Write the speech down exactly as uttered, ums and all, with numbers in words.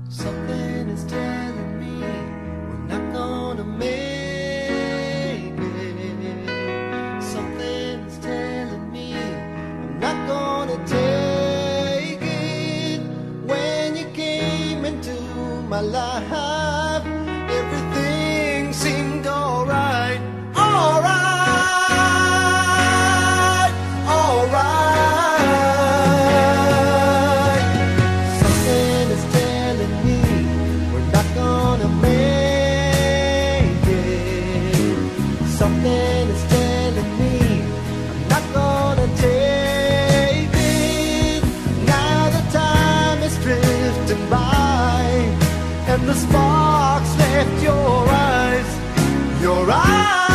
Something is telling me we're not gonna make it. Something is telling me I'm not gonna take it. When you came into my life, everything seemed alright, alright, alright. Something is telling me we're not gonna make it. Something is telling me I'm not gonna take it. Now the time is drifting by, and the sparks left your eyes, your eyes.